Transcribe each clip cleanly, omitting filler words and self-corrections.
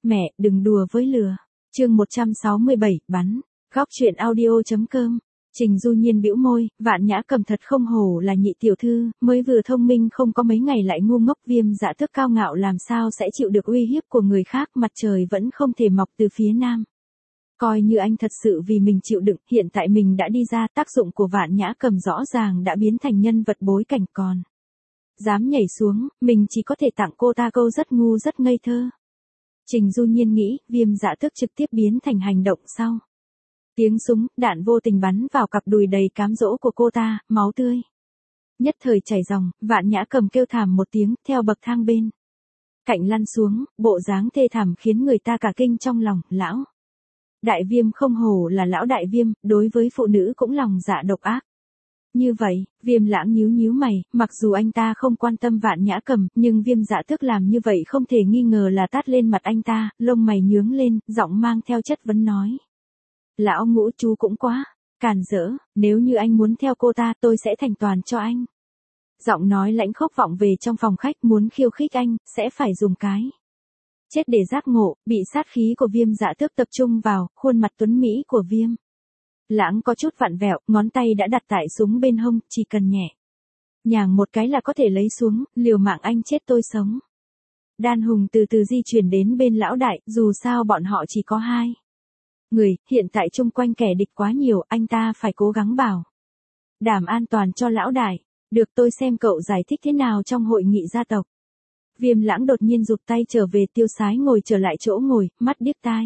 Mẹ, đừng đùa với lừa. Chương 167, bắn. Góc truyện audio.com. Trình Du Nhiên bĩu môi, Vạn Nhã Cầm thật không hổ là nhị tiểu thư, mới vừa thông minh không có mấy ngày lại ngu ngốc. Viêm Dạ Tước cao ngạo làm sao sẽ chịu được uy hiếp của người khác, mặt trời vẫn không thể mọc từ phía nam. Coi như anh thật sự vì mình chịu đựng, hiện tại mình đã đi ra, tác dụng của Vạn Nhã Cầm rõ ràng đã biến thành nhân vật bối cảnh còn. Dám nhảy xuống, mình chỉ có thể tặng cô ta câu rất ngu rất ngây thơ. Trình Du Nhiên nghĩ, Viêm Dạ Tước trực tiếp biến thành hành động sau. Tiếng súng, đạn vô tình bắn vào cặp đùi đầy cám dỗ của cô ta, máu tươi. Nhất thời chảy ròng, Vạn Nhã Cầm kêu thảm một tiếng, theo bậc thang bên cạnh lăn xuống, bộ dáng thê thảm khiến người ta cả kinh trong lòng. Lão Đại Viêm không hổ là lão Đại Viêm, đối với phụ nữ cũng lòng dạ độc ác. Như vậy, Viêm Lãng nhíu nhíu mày, mặc dù anh ta không quan tâm Vạn Nhã Cầm, nhưng Viêm Dạ Tước làm như vậy không thể nghi ngờ là tát lên mặt anh ta, lông mày nhướng lên, giọng mang theo chất vấn nói. Lão Ngũ chú cũng quá càn rỡ, nếu như anh muốn theo cô ta tôi sẽ thành toàn cho anh. Giọng nói lãnh khốc vọng về trong phòng khách, muốn khiêu khích anh, sẽ phải dùng cái chết để giác ngộ. Bị sát khí của Viêm Dạ Tước tập trung vào, khuôn mặt tuấn mỹ của Viêm Lãng có chút vặn vẹo, ngón tay đã đặt tại súng bên hông, chỉ cần nhẹ nhàng một cái là có thể lấy xuống, liều mạng anh chết tôi sống. Đan Hùng từ từ di chuyển đến bên lão đại, dù sao bọn họ chỉ có hai người, hiện tại chung quanh kẻ địch quá nhiều, anh ta phải cố gắng bảo đảm an toàn cho lão đại. Được, tôi xem cậu giải thích thế nào trong hội nghị gia tộc. Viêm Lãng đột nhiên rụt tay trở về, tiêu sái ngồi trở lại chỗ ngồi, mắt điếc tai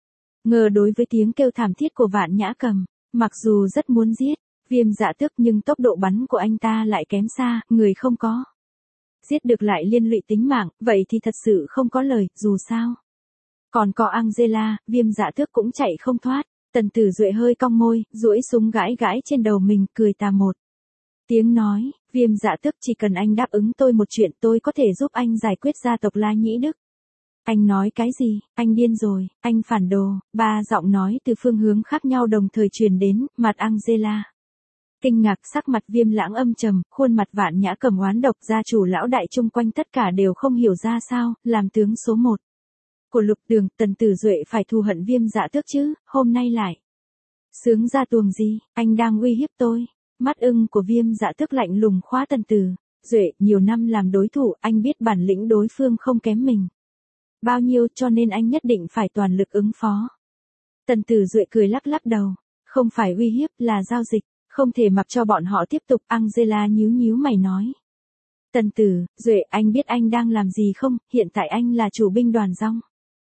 ngờ đối với tiếng kêu thảm thiết của Vạn Nhã Cầm. Mặc dù rất muốn giết Viêm Dạ Tước nhưng tốc độ bắn của anh ta lại kém xa, người không có giết được lại liên lụy tính mạng, vậy thì thật sự không có lời, dù sao còn có Angela, Viêm Dạ Tước cũng chạy không thoát. Tần Tử Duệ hơi cong môi, duỗi súng gãi gãi trên đầu mình, cười tà một tiếng nói, Viêm Dạ Tước chỉ cần anh đáp ứng tôi một chuyện tôi có thể giúp anh giải quyết gia tộc La Nhĩ Đức. Anh nói cái gì, anh điên rồi, anh phản đồ. Ba giọng nói từ phương hướng khác nhau đồng thời truyền đến, mặt Angela kinh ngạc, sắc mặt Viêm Lãng âm trầm, khuôn mặt Vạn Nhã Cầm oán độc. Gia chủ lão đại chung quanh tất cả đều không hiểu ra sao, làm tướng số 1 của Lục Đường, Tần Tử Duệ phải thù hận Viêm Dạ Tước chứ, hôm nay lại sướng ra tuồng gì, anh đang uy hiếp tôi. Mắt ưng của Viêm Dạ Tước lạnh lùng khóa Tần Tử Duệ, nhiều năm làm đối thủ, anh biết bản lĩnh đối phương không kém mình bao nhiêu, cho nên anh nhất định phải toàn lực ứng phó. Tần Tử Duệ cười lắc lắc đầu, không phải uy hiếp, là giao dịch, không thể mặc cho bọn họ tiếp tục. Angela nhíu nhíu mày nói. Tần Tử Duệ, anh biết anh đang làm gì không, hiện tại anh là chủ binh đoàn Rong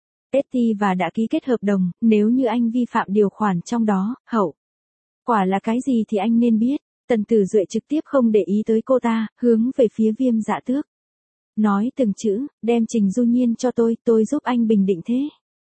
Etty và đã ký kết hợp đồng, nếu như anh vi phạm điều khoản trong đó, hậu quả là cái gì thì anh nên biết. Tần Tử Duệ trực tiếp không để ý tới cô ta, hướng về phía Viêm Dạ Tước. Nói từng chữ, đem Trình Du Nhiên cho tôi giúp anh bình định thế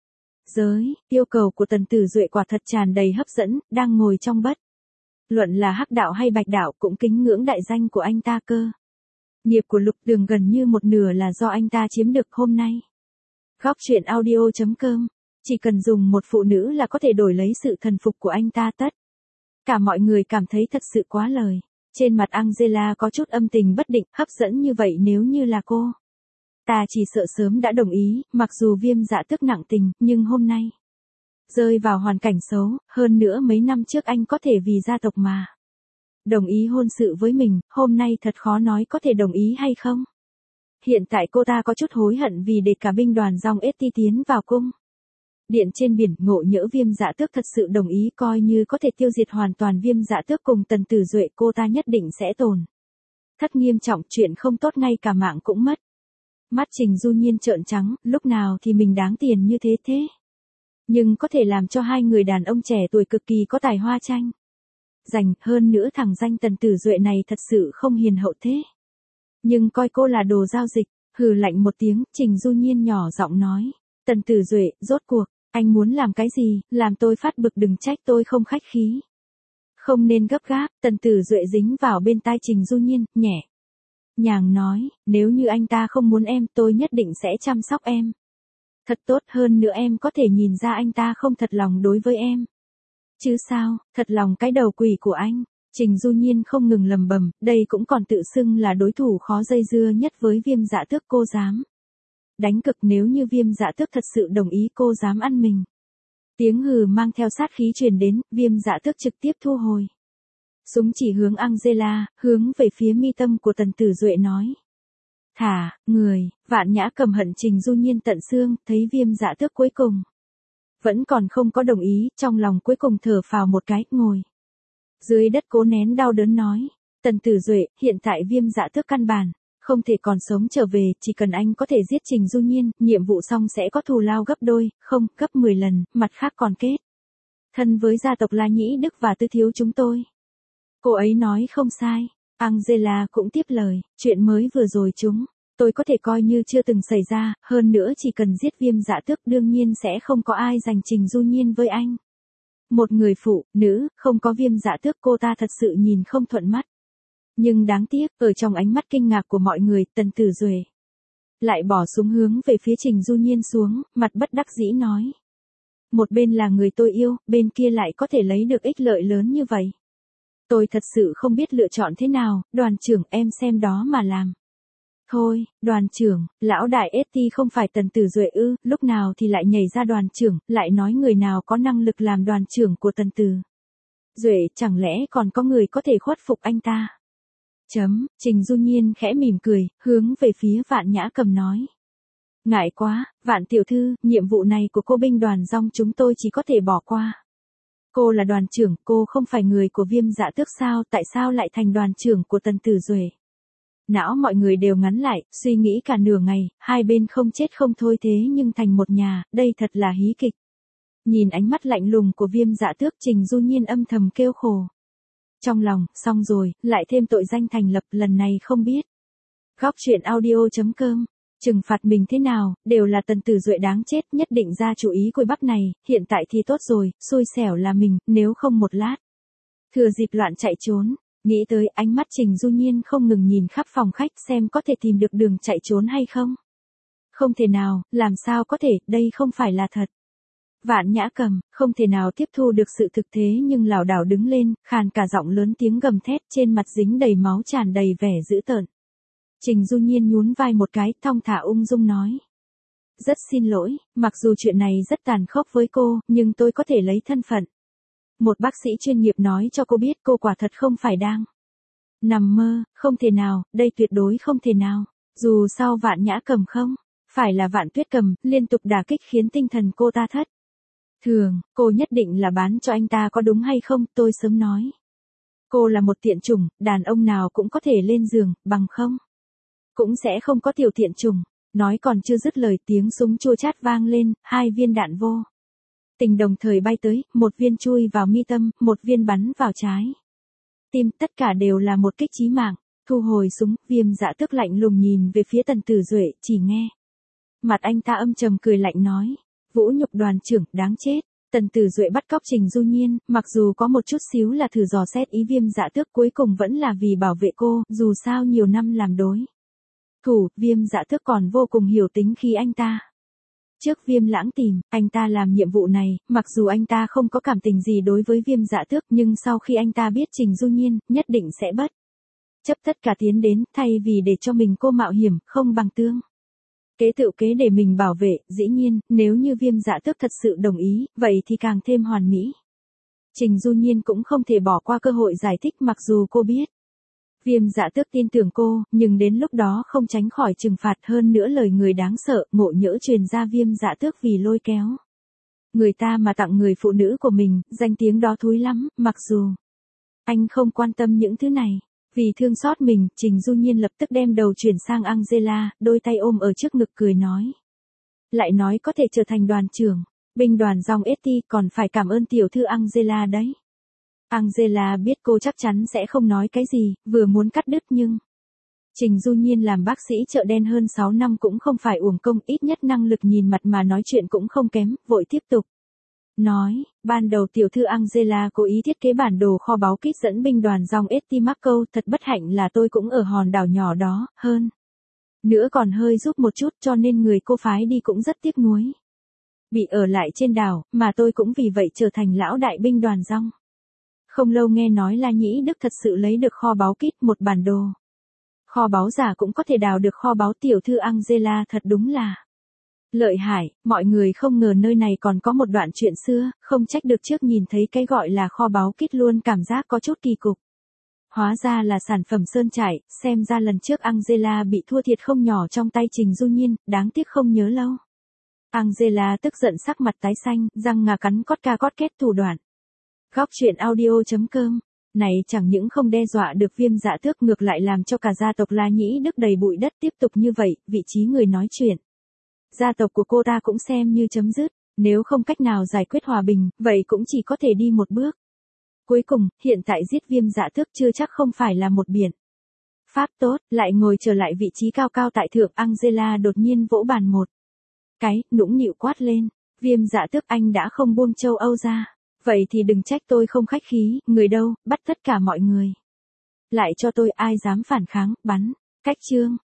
giới. Yêu cầu của Tần Tử Duệ quả thật tràn đầy hấp dẫn, đang ngồi trong bất luận là Hắc đạo hay Bạch đạo cũng kính ngưỡng đại danh của anh ta cơ. Nghiệp của Lục Đường gần như một nửa là do anh ta chiếm được hôm nay. Góc truyện audio.com. Chỉ cần dùng một phụ nữ là có thể đổi lấy sự thần phục của anh ta. Tất cả mọi người cảm thấy thật sự quá lời. Trên mặt Angela có chút âm tình bất định, hấp dẫn như vậy nếu như là cô ta chỉ sợ sớm đã đồng ý, mặc dù Viêm Dạ Tước nặng tình, nhưng hôm nay rơi vào hoàn cảnh xấu, hơn nữa mấy năm trước anh có thể vì gia tộc mà đồng ý hôn sự với mình, hôm nay thật khó nói có thể đồng ý hay không. Hiện tại cô ta có chút hối hận vì để cả binh đoàn Rong Etty tiến vào cung điện trên biển. Ngộ nhỡ Viêm Dạ Tước thật sự đồng ý, coi như có thể tiêu diệt hoàn toàn Viêm Dạ Tước cùng Tần Tử Duệ, cô ta nhất định sẽ tổn thất nghiêm trọng, chuyện không tốt ngay cả mạng cũng mất. Mắt Trình Du Nhiên trợn trắng, lúc nào thì mình đáng tiền như thế nhưng có thể làm cho hai người đàn ông trẻ tuổi cực kỳ có tài hoa tranh giành, hơn nữa thằng danh Tần Tử Duệ này thật sự không hiền hậu thế. Nhưng coi cô là đồ giao dịch. Hừ lạnh một tiếng, Trình Du Nhiên nhỏ giọng nói. Tần Tử Duệ, rốt cuộc anh muốn làm cái gì, làm tôi phát bực đừng trách tôi không khách khí. Không nên gấp gáp. Tần Tử Duệ dính vào bên tai Trình Du Nhiên, nhẹ nhàng nói, nếu như anh ta không muốn em, tôi nhất định sẽ chăm sóc em thật tốt, hơn nữa em có thể nhìn ra anh ta không thật lòng đối với em chứ sao, thật lòng cái đầu quỷ của anh. Trình Du Nhiên không ngừng lầm bầm, đây cũng còn tự xưng là đối thủ khó dây dưa nhất với Viêm Dạ Tước, cô dám đánh cực nếu như Viêm Dạ Tước thật sự đồng ý cô dám ăn mình. Tiếng hừ mang theo sát khí truyền đến, Viêm Dạ Tước trực tiếp thu hồi. Súng chỉ hướng Angela, hướng về phía mi tâm của Tần Tử Duệ nói. Thả, người, Vạn Nhã Cầm hận Trình Du Nhiên tận xương, thấy Viêm Dạ Tước cuối cùng. Vẫn còn không có đồng ý, trong lòng cuối cùng thở phào một cái, ngồi. Dưới đất cố nén đau đớn nói. Tần Tử Duệ, hiện tại Viêm Dạ Tước căn bản không thể còn sống trở về, chỉ cần anh có thể giết Trình Du Nhiên, nhiệm vụ xong sẽ có thù lao gấp đôi, không, gấp 10 lần, mặt khác còn kết thân với gia tộc La Nhĩ Đức và Tư Thiếu chúng tôi. Cô ấy nói không sai. Angela cũng tiếp lời, chuyện mới vừa rồi tôi có thể coi như chưa từng xảy ra, hơn nữa chỉ cần giết Viêm Dạ Tước đương nhiên sẽ không có ai giành Trình Du Nhiên với anh. Một người phụ nữ, không có Viêm Dạ Tước cô ta thật sự nhìn không thuận mắt. Nhưng đáng tiếc, ở trong ánh mắt kinh ngạc của mọi người, Tần Tử Duệ lại bỏ súng hướng về phía Trình Du Nhiên xuống, mặt bất đắc dĩ nói. Một bên là người tôi yêu, bên kia lại có thể lấy được ích lợi lớn như vậy. Tôi thật sự không biết lựa chọn thế nào, đoàn trưởng em xem đó mà làm. Thôi, đoàn trưởng, lão đại ST không phải Tần Tử Duệ ư, lúc nào thì lại nhảy ra đoàn trưởng, lại nói người nào có năng lực làm đoàn trưởng của Tần Tử Duệ, chẳng lẽ còn có người có thể khuất phục anh ta? Trình Du Nhiên khẽ mỉm cười, hướng về phía Vạn Nhã Cầm nói. Ngại quá, Vạn tiểu thư, nhiệm vụ này của cô binh đoàn rong chúng tôi chỉ có thể bỏ qua. Cô là đoàn trưởng, cô không phải người của Viêm Dạ Tước sao, tại sao lại thành đoàn trưởng của Tần Tử Duệ? Não mọi người đều ngắn lại, suy nghĩ cả nửa ngày, hai bên không chết không thôi thế nhưng thành một nhà, đây thật là hí kịch. Nhìn ánh mắt lạnh lùng của Viêm Dạ Tước, Trình Du Nhiên âm thầm kêu khổ. Trong lòng, xong rồi, lại thêm tội danh thành lập, lần này không biết. Góc truyện audio.com, trừng phạt mình thế nào, đều là Tần Tử Duệ đáng chết, nhất định ra chủ ý cùi bắp này, hiện tại thì tốt rồi, xui xẻo là mình, nếu không một lát. Thừa dịp loạn chạy trốn, nghĩ tới ánh mắt Trình Du Nhiên không ngừng nhìn khắp phòng khách xem có thể tìm được đường chạy trốn hay không. Không thể nào, làm sao có thể, đây không phải là thật. Vạn Nhã Cầm, không thể nào tiếp thu được sự thực thế nhưng lảo đảo đứng lên, khàn cả giọng lớn tiếng gầm thét trên mặt dính đầy máu tràn đầy vẻ dữ tợn. Trình Du Nhiên nhún vai một cái, thong thả ung dung nói. Rất xin lỗi, mặc dù chuyện này rất tàn khốc với cô, nhưng tôi có thể lấy thân phận một bác sĩ chuyên nghiệp nói cho cô biết cô quả thật không phải đang nằm mơ, không thể nào, đây tuyệt đối không thể nào. Dù sao Vạn Nhã Cầm không phải là Vạn Tuyết Cầm, liên tục đả kích khiến tinh thần cô ta thất thường, cô nhất định là bán cho anh ta có đúng hay không, tôi sớm nói. Cô là một tiện chủng, đàn ông nào cũng có thể lên giường, bằng không cũng sẽ không có tiểu tiện chủng. Nói còn chưa dứt lời tiếng súng chua chát vang lên, hai viên đạn vô tình đồng thời bay tới, một viên chui vào mi tâm, một viên bắn vào trái tim, tất cả đều là một kích chí mạng. Thu hồi súng, Viêm Dạ Tước lạnh lùng nhìn về phía Tần Tử Duệ, chỉ nghe mặt anh ta âm trầm cười lạnh nói. Vũ nhục đoàn trưởng, đáng chết. Tần Tử Duệ bắt cóc Trình Du Nhiên, mặc dù có một chút xíu là thử dò xét ý Viêm Dạ Tước, cuối cùng vẫn là vì bảo vệ cô, dù sao nhiều năm làm đối thủ, Viêm Dạ Tước còn vô cùng hiểu tính khi anh ta trước Viêm Lãng tìm, anh ta làm nhiệm vụ này, mặc dù anh ta không có cảm tình gì đối với Viêm Dạ Tước, nhưng sau khi anh ta biết Trình Du Nhiên, nhất định sẽ bất chấp tất cả tiến đến, thay vì để cho mình cô mạo hiểm, không bằng tương kế tự kế để mình bảo vệ. Dĩ nhiên, nếu như Viêm Dạ Tước thật sự đồng ý, vậy thì càng thêm hoàn mỹ. Trình Du Nhiên cũng không thể bỏ qua cơ hội giải thích, mặc dù cô biết Viêm Dạ Tước tin tưởng cô, nhưng đến lúc đó không tránh khỏi trừng phạt, hơn nữa lời người đáng sợ, ngộ nhỡ truyền ra Viêm Dạ Tước vì lôi kéo người ta mà tặng người phụ nữ của mình, danh tiếng đó thúi lắm, mặc dù anh không quan tâm những thứ này. Vì thương xót mình, Trình Du Nhiên lập tức đem đầu chuyển sang Angela, đôi tay ôm ở trước ngực cười nói. Lại nói có thể trở thành đoàn trưởng, binh đoàn dòng ST, còn phải cảm ơn tiểu thư Angela đấy. Angela biết cô chắc chắn sẽ không nói cái gì, vừa muốn cắt đứt nhưng Trình Du Nhiên làm bác sĩ chợ đen hơn 6 năm cũng không phải uổng công, ít nhất năng lực nhìn mặt mà nói chuyện cũng không kém, vội tiếp tục. Nói, ban đầu tiểu thư Angela cố ý thiết kế bản đồ kho báu kích dẫn binh đoàn dòng ST Marco, thật bất hạnh là tôi cũng ở hòn đảo nhỏ đó, hơn nữa còn hơi giúp một chút cho nên người cô phái đi cũng rất tiếc nuối. Bị ở lại trên đảo, mà tôi cũng vì vậy trở thành lão đại binh đoàn dòng. Không lâu nghe nói La Nhĩ Đức thật sự lấy được kho báu kít, một bản đồ kho báu giả cũng có thể đào được kho báu, tiểu thư Angela thật đúng là Lợi hại, mọi người không ngờ nơi này còn có một đoạn chuyện xưa, không trách được trước nhìn thấy cái gọi là kho báu kít luôn cảm giác có chút kỳ cục. Hóa ra là sản phẩm sơn trại, xem ra lần trước Angela bị thua thiệt không nhỏ trong tay Trình Du Nhiên, đáng tiếc không nhớ lâu. Angela tức giận sắc mặt tái xanh, răng ngà cắn cót ca cót két thủ đoạn. Góc truyện audio.com. Này chẳng những không đe dọa được Viêm Dạ Tước ngược lại làm cho cả gia tộc La Nhĩ Đức đầy bụi đất tiếp tục như vậy, vị trí người nói chuyện. Gia tộc của cô ta cũng xem như chấm dứt, nếu không cách nào giải quyết hòa bình, vậy cũng chỉ có thể đi một bước. Cuối cùng, hiện tại giết Viêm Dạ Tước chưa chắc không phải là một biện pháp tốt, lại ngồi trở lại vị trí cao cao tại thượng. Angela đột nhiên vỗ bàn một cái, nũng nịu quát lên, Viêm Dạ Tước anh đã không buông châu Âu ra. Vậy thì đừng trách tôi không khách khí, người đâu, bắt tất cả mọi người. Lại cho tôi ai dám phản kháng, bắn, cách chương.